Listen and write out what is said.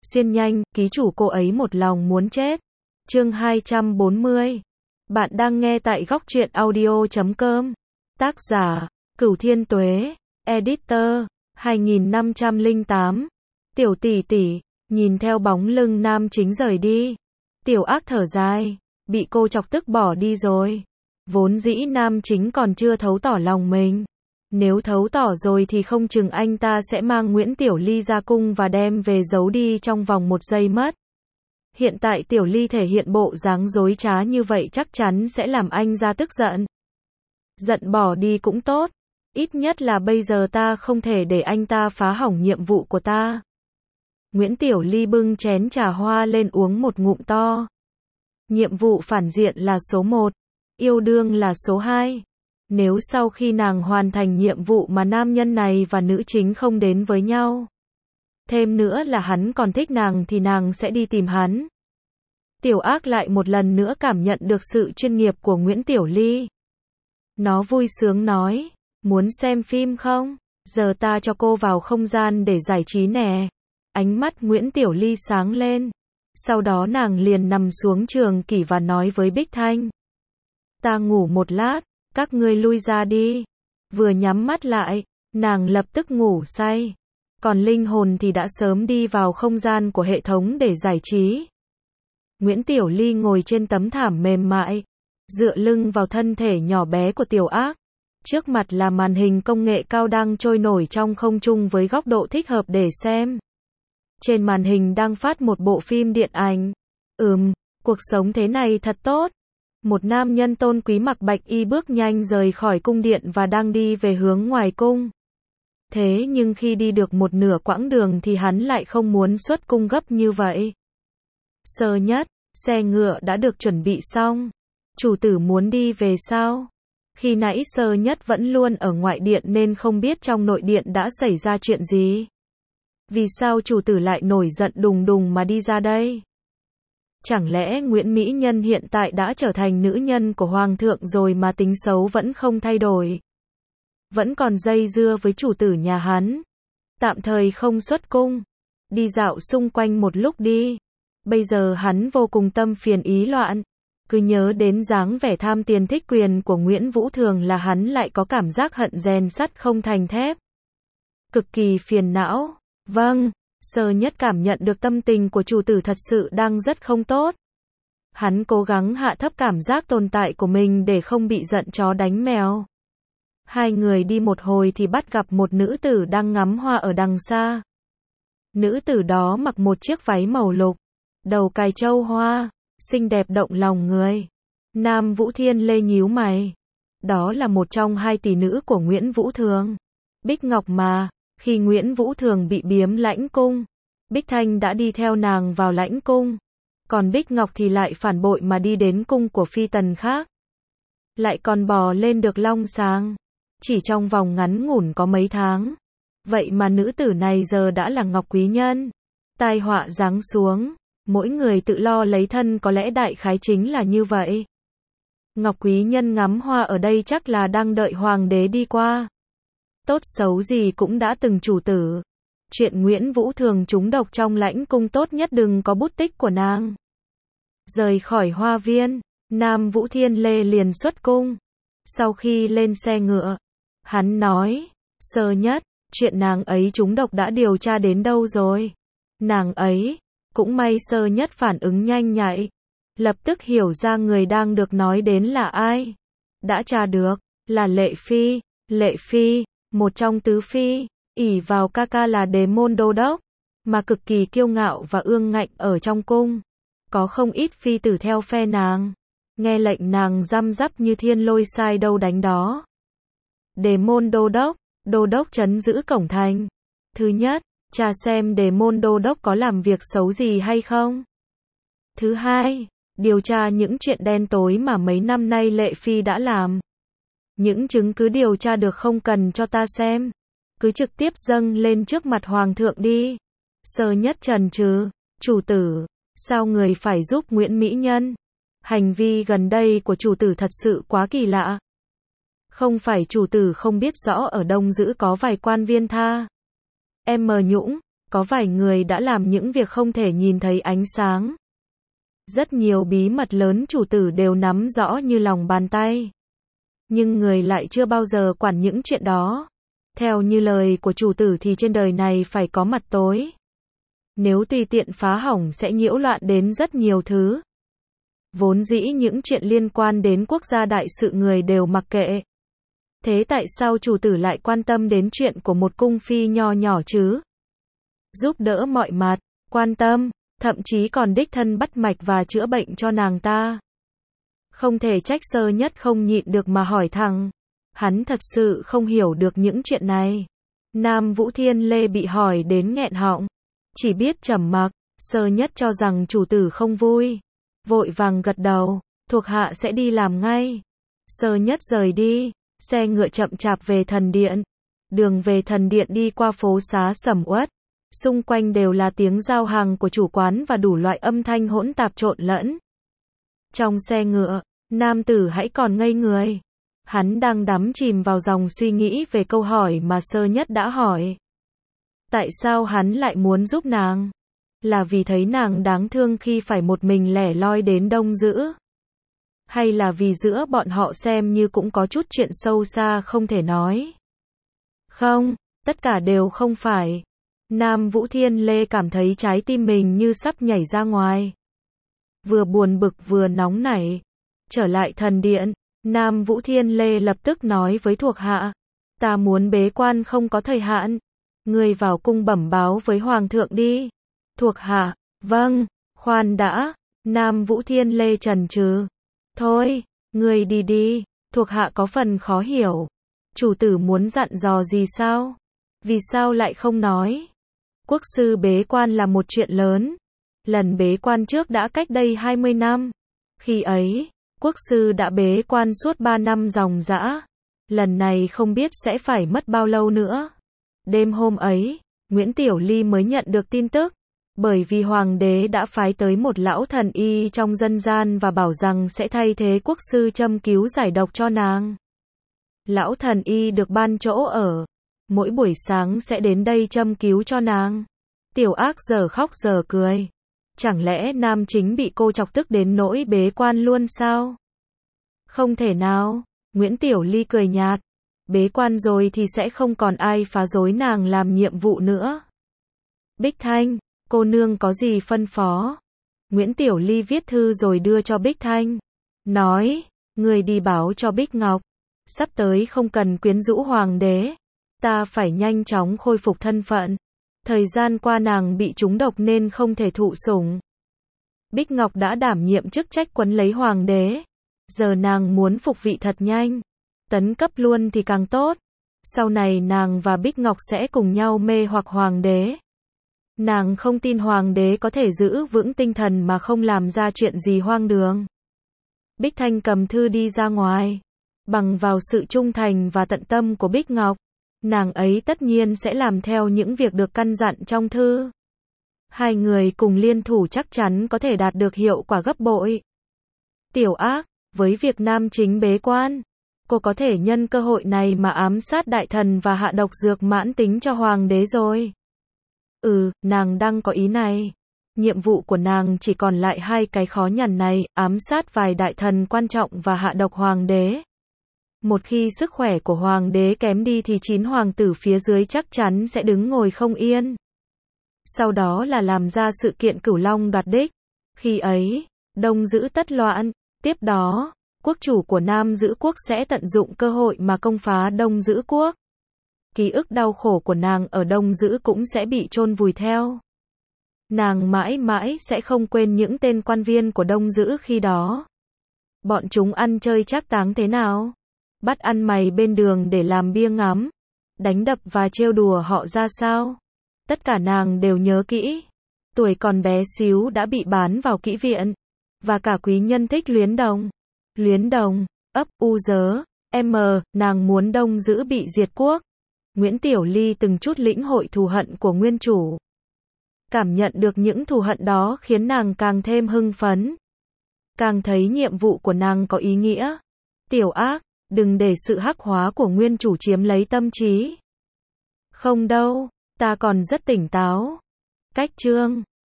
xuyên nhanh, ký chủ cô ấy một lòng muốn chết. Chương 240. Bạn đang nghe tại góc truyện audio.com. Tác giả, Cửu Thiên Tuế, Editor, 2508. Tiểu tỷ tỷ, nhìn theo bóng lưng nam chính rời đi. Tiểu ác thở dài, bị cô chọc tức bỏ đi rồi. Vốn dĩ nam chính còn chưa thấu tỏ lòng mình. Nếu thấu tỏ rồi thì không chừng anh ta sẽ mang Nguyễn Tiểu Ly ra cung và đem về giấu đi trong vòng 1 giây mất. Hiện tại Tiểu Ly thể hiện bộ dáng dối trá như vậy chắc chắn sẽ làm anh ra tức giận. Giận bỏ đi cũng tốt. Ít nhất là bây giờ ta không thể để anh ta phá hỏng nhiệm vụ của ta. Nguyễn Tiểu Ly bưng chén trà hoa lên uống một ngụm to. Nhiệm vụ phản diện là số 1. Yêu đương là số 2. Nếu sau khi nàng hoàn thành nhiệm vụ mà nam nhân này và nữ chính không đến với nhau, thêm nữa là hắn còn thích nàng thì nàng sẽ đi tìm hắn. Tiểu ác lại một lần nữa cảm nhận được sự chuyên nghiệp của Nguyễn Tiểu Ly. Nó vui sướng nói, muốn xem phim không? Giờ ta cho cô vào không gian để giải trí nè. Ánh mắt Nguyễn Tiểu Ly sáng lên. Sau đó nàng liền nằm xuống trường kỷ và nói với Bích Thanh. Ta ngủ một lát, các ngươi lui ra đi. Vừa nhắm mắt lại, nàng lập tức ngủ say. Còn linh hồn thì đã sớm đi vào không gian của hệ thống để giải trí. Nguyễn Tiểu Ly ngồi trên tấm thảm mềm mại, dựa lưng vào thân thể nhỏ bé của Tiểu ác. Trước mặt là màn hình công nghệ cao đang trôi nổi trong không trung với góc độ thích hợp để xem. Trên màn hình đang phát một bộ phim điện ảnh. Cuộc sống thế này thật tốt. Một nam nhân tôn quý mặc bạch y bước nhanh rời khỏi cung điện và đang đi về hướng ngoài cung. Thế nhưng khi đi được một nửa quãng đường thì hắn lại không muốn xuất cung gấp như vậy. Sơ nhất, xe ngựa đã được chuẩn bị xong. Chủ tử muốn đi về sao? Khi nãy Sơ nhất vẫn luôn ở ngoại điện nên không biết trong nội điện đã xảy ra chuyện gì. Vì sao chủ tử lại nổi giận đùng đùng mà đi ra đây? Chẳng lẽ Nguyễn Mỹ Nhân hiện tại đã trở thành nữ nhân của Hoàng thượng rồi mà tính xấu vẫn không thay đổi? Vẫn còn dây dưa với chủ tử nhà hắn. Tạm thời không xuất cung. Đi dạo xung quanh một lúc đi. Bây giờ hắn vô cùng tâm phiền ý loạn. Cứ nhớ đến dáng vẻ tham tiền thích quyền của Nguyễn Vũ Thường là hắn lại có cảm giác hận rèn sắt không thành thép. Cực kỳ phiền não. Vâng, Sơ nhất cảm nhận được tâm tình của chủ tử thật sự đang rất không tốt. Hắn cố gắng hạ thấp cảm giác tồn tại của mình để không bị giận chó đánh mèo. Hai người đi một hồi thì bắt gặp một nữ tử đang ngắm hoa ở đằng xa. Nữ tử đó mặc một chiếc váy màu lục, đầu cài châu hoa, xinh đẹp động lòng người. Nam Vũ Thiên Lê nhíu mày. Đó là một trong 2 tỷ nữ của Nguyễn Vũ Thường. Bích Ngọc mà. Khi Nguyễn Vũ Thường bị biếm lãnh cung, Bích Thanh đã đi theo nàng vào lãnh cung. Còn Bích Ngọc thì lại phản bội mà đi đến cung của phi tần khác. Lại còn bò lên được long sàng. Chỉ trong vòng ngắn ngủn có mấy tháng. Vậy mà nữ tử này giờ đã là Ngọc Quý Nhân. Tai họa giáng xuống. Mỗi người tự lo lấy thân, có lẽ đại khái chính là như vậy. Ngọc Quý Nhân ngắm hoa ở đây chắc là đang đợi hoàng đế đi qua. Tốt xấu gì cũng đã từng chủ tử. Chuyện Nguyễn Vũ Thường trúng độc trong lãnh cung tốt nhất đừng có bút tích của nàng. Rời khỏi hoa viên, Nam Vũ Thiên Lê liền xuất cung. Sau khi lên xe ngựa, hắn nói, Sơ nhất, chuyện nàng ấy trúng độc đã điều tra đến đâu rồi? Nàng ấy, cũng may Sơ nhất phản ứng nhanh nhạy. Lập tức hiểu ra người đang được nói đến là ai. Đã tra được, là Lệ Phi. Lệ Phi, một trong tứ phi, ỷ vào ca ca là Đề Môn Đô Đốc, mà cực kỳ kiêu ngạo và ương ngạnh ở trong cung. Có không ít phi tử theo phe nàng. Nghe lệnh nàng răm rắp như thiên lôi sai đâu đánh đó. Đề Môn Đô Đốc trấn giữ cổng thành. Thứ nhất, tra xem Đề Môn Đô Đốc có làm việc xấu gì hay không. Thứ hai, điều tra những chuyện đen tối mà mấy năm nay Lệ Phi đã làm. Những chứng cứ điều tra được không cần cho ta xem. Cứ trực tiếp dâng lên trước mặt hoàng thượng đi. Sơ nhất chần chừ, chủ tử, sao người phải giúp Nguyễn Mỹ Nhân? Hành vi gần đây của chủ tử thật sự quá kỳ lạ. Không phải chủ tử không biết rõ ở Đông Dữ có vài quan viên tha. Nhũng, Có vài người đã làm những việc không thể nhìn thấy ánh sáng. Rất nhiều bí mật lớn chủ tử đều nắm rõ như lòng bàn tay. Nhưng người lại chưa bao giờ quản những chuyện đó. Theo như lời của chủ tử thì trên đời này phải có mặt tối. Nếu tùy tiện phá hỏng sẽ nhiễu loạn đến rất nhiều thứ. Vốn dĩ những chuyện liên quan đến quốc gia đại sự người đều mặc kệ. Thế tại sao chủ tử lại quan tâm đến chuyện của một cung phi nho nhỏ chứ? Giúp đỡ mọi mặt, quan tâm, thậm chí còn đích thân bắt mạch và chữa bệnh cho nàng ta. Không thể trách Sơ Nhất không nhịn được mà hỏi thẳng. Hắn thật sự không hiểu được những chuyện này. Nam Vũ Thiên Lê bị hỏi đến nghẹn họng. Chỉ biết trầm mặc. Sơ Nhất cho rằng chủ tử không vui. Vội vàng gật đầu. Thuộc hạ sẽ đi làm ngay. Sơ Nhất rời đi. Xe ngựa chậm chạp về thần điện. Đường về thần điện đi qua phố xá sầm uất. Xung quanh đều là tiếng giao hàng của chủ quán và đủ loại âm thanh hỗn tạp trộn lẫn. Trong xe ngựa, nam tử hãy còn ngây người. Hắn đang đắm chìm vào dòng suy nghĩ về câu hỏi mà Sơ Nhất đã hỏi. Tại sao hắn lại muốn giúp nàng? Là vì thấy nàng đáng thương khi phải một mình lẻ loi đến Đông Dữ? Hay là vì giữa bọn họ xem như cũng có chút chuyện sâu xa không thể nói? Không, tất cả đều không phải. Nam Vũ Thiên Lê cảm thấy trái tim mình như sắp nhảy ra ngoài. Vừa buồn bực vừa nóng nảy. Trở lại thần điện, Nam Vũ Thiên Lê lập tức nói với thuộc hạ. Ta muốn bế quan không có thời hạn. Ngươi vào cung bẩm báo với Hoàng thượng đi. Thuộc hạ, vâng, khoan đã. Nam Vũ Thiên Lê chần chừ. Thôi, ngươi đi đi, thuộc hạ có phần khó hiểu. Chủ tử muốn dặn dò gì sao? Vì sao lại không nói? Quốc sư bế quan là một chuyện lớn. Lần bế quan trước đã cách đây 20 năm. Khi ấy, quốc sư đã bế quan suốt 3 năm ròng rã. Lần này không biết sẽ phải mất bao lâu nữa. Đêm hôm ấy, Nguyễn Tiểu Ly mới nhận được tin tức. Bởi vì hoàng đế đã phái tới một lão thần y trong dân gian và bảo rằng sẽ thay thế quốc sư châm cứu giải độc cho nàng. Lão thần y được ban chỗ ở. Mỗi buổi sáng sẽ đến đây châm cứu cho nàng. Tiểu Ác giờ khóc giờ cười. Chẳng lẽ nam chính bị cô chọc tức đến nỗi bế quan luôn sao? Không thể nào. Nguyễn Tiểu Ly cười nhạt. Bế quan rồi thì sẽ không còn ai phá rối nàng làm nhiệm vụ nữa. Bích Thanh, cô nương có gì phân phó? Nguyễn Tiểu Ly viết thư rồi đưa cho Bích Thanh. Nói, người đi báo cho Bích Ngọc. Sắp tới không cần quyến rũ hoàng đế. Ta phải nhanh chóng khôi phục thân phận. Thời gian qua nàng bị trúng độc nên không thể thụ sủng. Bích Ngọc đã đảm nhiệm chức trách quấn lấy hoàng đế. Giờ nàng muốn phục vị thật nhanh. Tấn cấp luôn thì càng tốt. Sau này nàng và Bích Ngọc sẽ cùng nhau mê hoặc hoàng đế. Nàng không tin hoàng đế có thể giữ vững tinh thần mà không làm ra chuyện gì hoang đường. Bích Thanh cầm thư đi ra ngoài. Bằng vào sự trung thành và tận tâm của Bích Ngọc, nàng ấy tất nhiên sẽ làm theo những việc được căn dặn trong thư. Hai người cùng liên thủ chắc chắn có thể đạt được hiệu quả gấp bội. Tiểu Ác, với việc nam chính bế quan, cô có thể nhân cơ hội này mà ám sát đại thần và hạ độc dược mãn tính cho hoàng đế rồi. Nàng đang có ý này. Nhiệm vụ của nàng chỉ còn lại 2 cái khó nhằn này, ám sát vài đại thần quan trọng và hạ độc hoàng đế. Một khi sức khỏe của hoàng đế kém đi thì 9 hoàng tử phía dưới chắc chắn sẽ đứng ngồi không yên. Sau đó là làm ra sự kiện Cửu Long đoạt đích. Khi ấy, Đông Dữ tất loạn. Tiếp đó, quốc chủ của Nam Dữ quốc sẽ tận dụng cơ hội mà công phá Đông Dữ quốc. Ký ức đau khổ của nàng ở Đông Dữ cũng sẽ bị chôn vùi theo. Nàng mãi mãi sẽ không quên những tên quan viên của Đông Dữ khi đó. Bọn chúng ăn chơi trác táng thế nào? Bắt ăn mày bên đường để làm bia ngắm. Đánh đập và trêu đùa họ ra sao? Tất cả nàng đều nhớ kỹ. Tuổi còn bé xíu đã bị bán vào kỹ viện. Và cả quý nhân thích Luyến Đồng. Luyến Đồng, ấp u dớ, nàng muốn Đông Dữ bị diệt quốc. Nguyễn Tiểu Ly từng chút lĩnh hội thù hận của nguyên chủ. Cảm nhận được những thù hận đó khiến nàng càng thêm hưng phấn. Càng thấy nhiệm vụ của nàng có ý nghĩa. Tiểu Ác, đừng để sự hắc hóa của nguyên chủ chiếm lấy tâm trí. Không đâu, Ta còn rất tỉnh táo. Cách chương